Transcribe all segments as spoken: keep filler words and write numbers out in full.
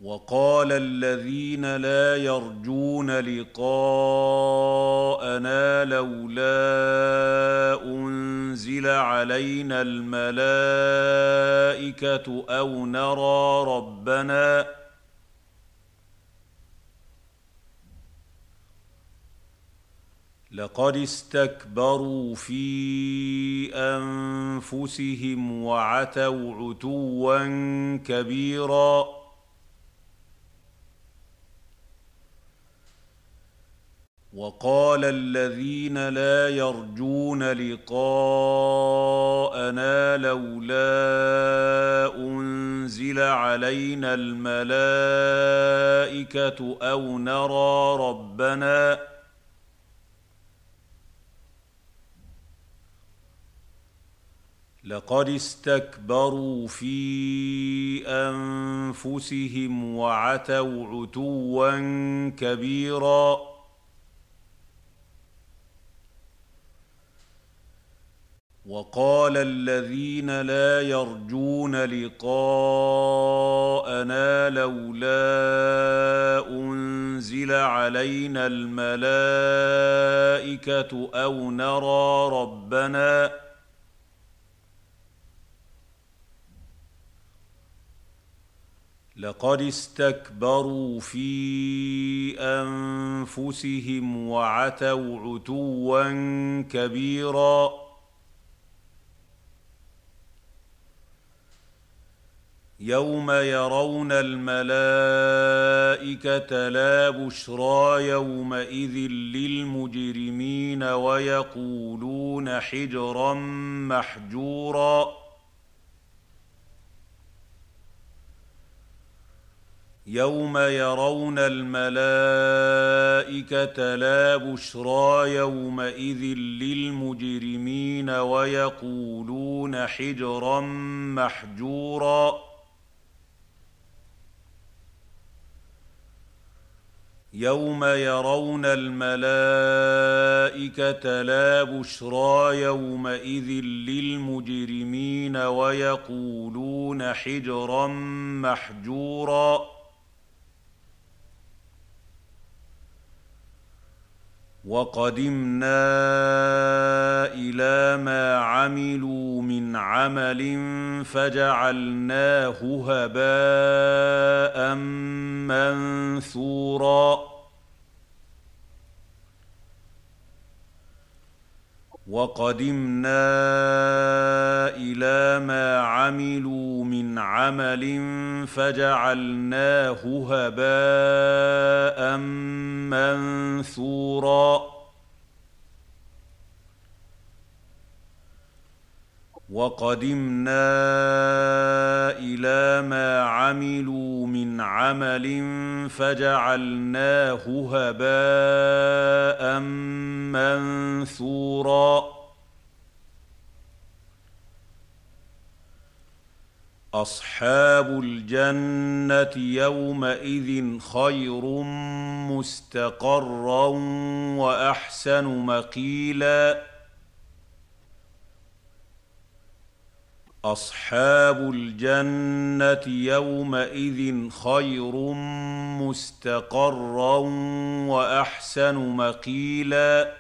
وقال الذين لا يرجون لقاءنا لولا أنزل علينا الملائكة أو نرى ربنا لقد استكبروا في أنفسهم وعتوا عتوا كبيرا. وقال الذين لا يرجون لقاءنا لولا أنزل علينا الملائكة أو نرى ربنا لقد استكبروا في أنفسهم وعتوا عتوا كبيرا. وقال الذين لا يرجون لقاءنا لولا أنزل علينا الملائكة أو نرى ربنا لقد استكبروا في أنفسهم وعتوا عتوا كبيرا. يوم يرون الملائكة لا بشرى يومئذ للمجرمين ويقولون حجرا محجورا. يوم يرون الملائكة لا بشرى يومئذ للمجرمين ويقولون حجرا محجورا. يوم يرون الملائكة لا بشرى يومئذ للمجرمين ويقولون حجرا محجورا. وقدمنا إلى ما عملوا من عمل فجعلناه هباء منثورا. وقدمنا إلى ما عملوا من عمل فجعلناه هباء منثورا. وقدمنا إلى ما عملوا من عمل فجعلناه هباء منثورا. أصحاب الجنة يومئذ خير مستقرا وأحسن مقيلا. أصحاب الجنة يومئذ خير مستقرا وأحسن مقيلا.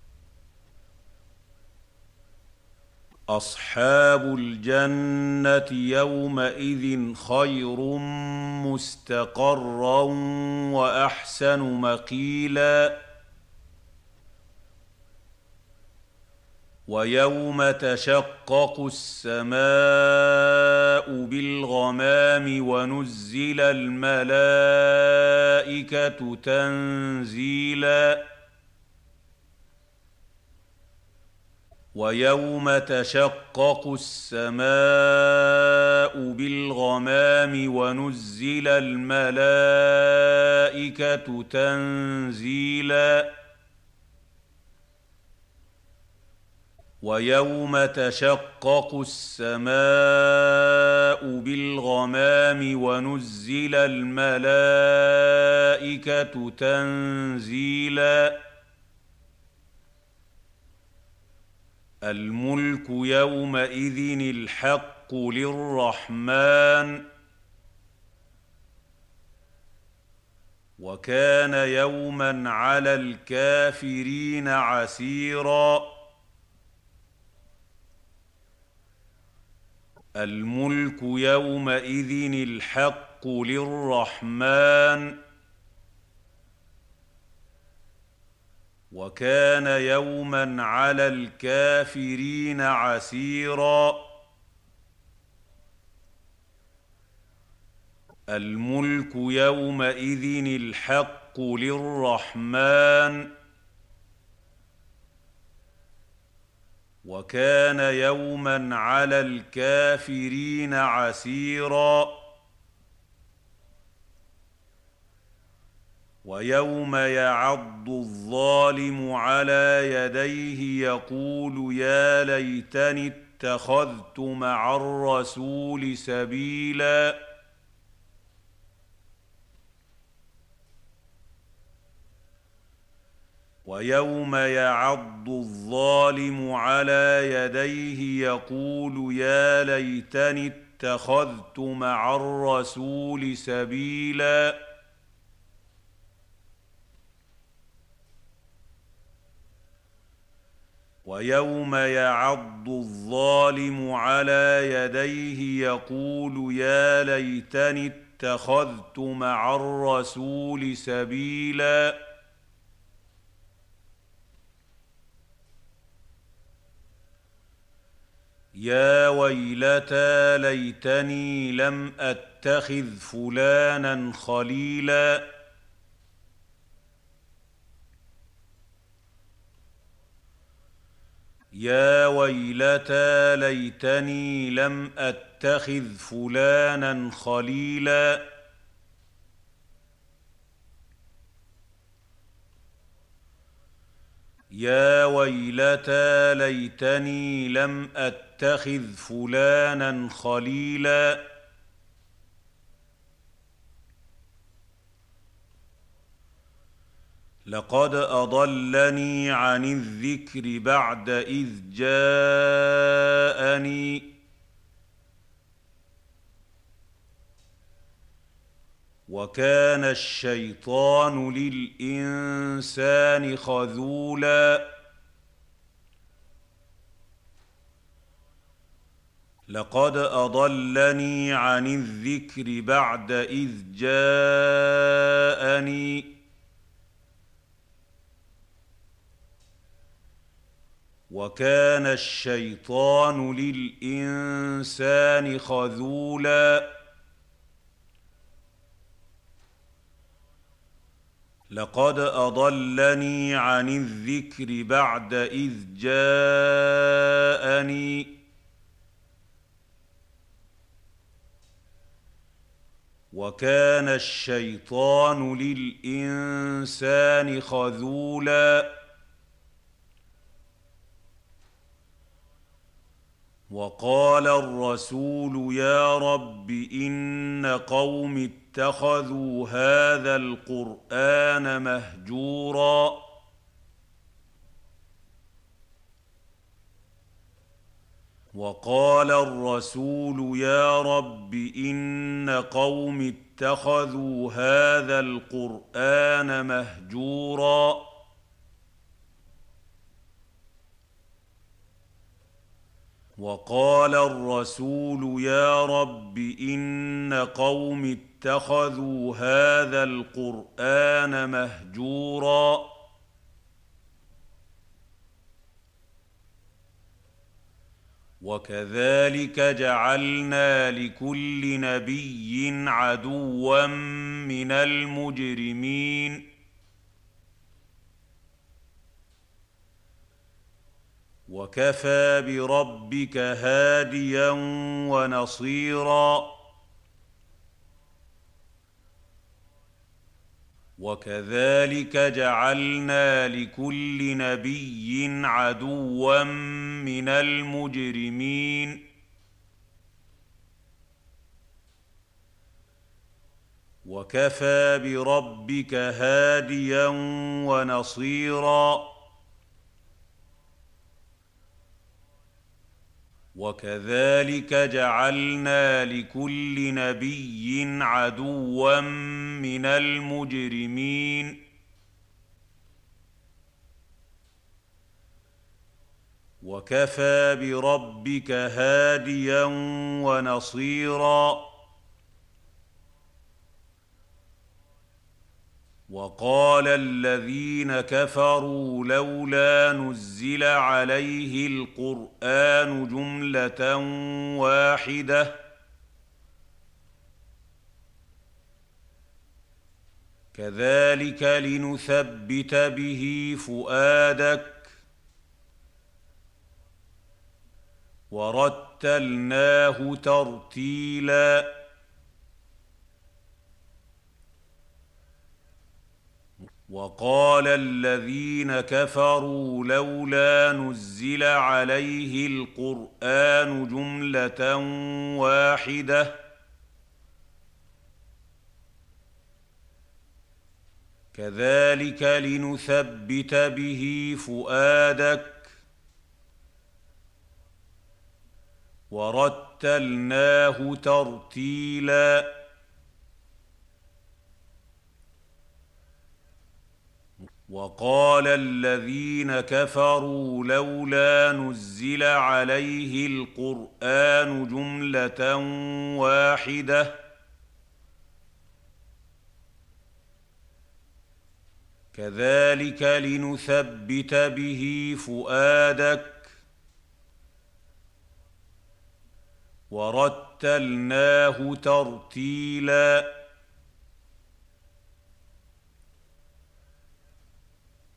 أصحاب الجنة يومئذ خير مستقرا وأحسن مقيلا. ويوم تشقق السماء بالغمام ونزل الملائكة تنزيلا. ويوم تشقق السماء بالغمام ونزل الملائكة تنزيلا. ويوم تشقق السماء بالغمام ونزل الملائكة تنزيلا. الملك يومئذ الحق للرحمن وكان يوما على الكافرين عسيرا الملك يومئذ الحق للرحمن وكان يوما على الكافرين عسيرا الملك يومئذ الحق للرحمن وكان يوما على الكافرين عسيرا ويوم يعض الظالم على يديه يقول يا ليتني اتخذت مع الرسول سبيلا ويوم يعض الظالم على يديه يقول يا ليتني اتخذت مع الرسول سبيلا ويوم يعض الظالم على يديه يقول يا ليتني اتخذت مع الرسول سبيلا يا ويلتى ليتني لم أتخذ فلانا خليلا يا ويلتى ليتني لم أتخذ فلانا خليلا يا ويلتى ليتني لم أتخذ فلانا خليلا لقد أضلني عن الذكر بعد إذ جاءني وكان الشيطان للإنسان خذولا لقد أضلني عن الذكر بعد إذ جاءني وكان الشيطان للإنسان خذولا لقد أضلني عن الذكر بعد إذ جاءني وكان الشيطان للإنسان خذولا وقال الرسول يا رب إن قوم اتخذوا هذا القرآن مهجورا وقال الرسول يا رب إن قوم اتخذوا هذا القرآن مهجورا وقال الرسول يا رب إن قوم اتخذوا هذا القرآن مهجورا وكذلك جعلنا لكل نبي عدوا من المجرمين وكفى بربك هاديا ونصيرا وكذلك جعلنا لكل نبي عدوا من المجرمين وكفى بربك هاديا ونصيرا وكذلك جعلنا لكل نبي عدوا من المجرمين وكفى بربك هاديا ونصيرا وقال الذين كفروا لولا نزل عليه القرآن جملة واحدة كذلك لنثبت به فؤادك ورتلناه ترتيلا وقال الذين كفروا لولا نزل عليه القرآن جملة واحدة كذلك لنثبت به فؤادك ورتلناه ترتيلا وقال الذين كفروا لولا نزل عليه القرآن جملة واحدة كذلك لنثبت به فؤادك ورتلناه ترتيلا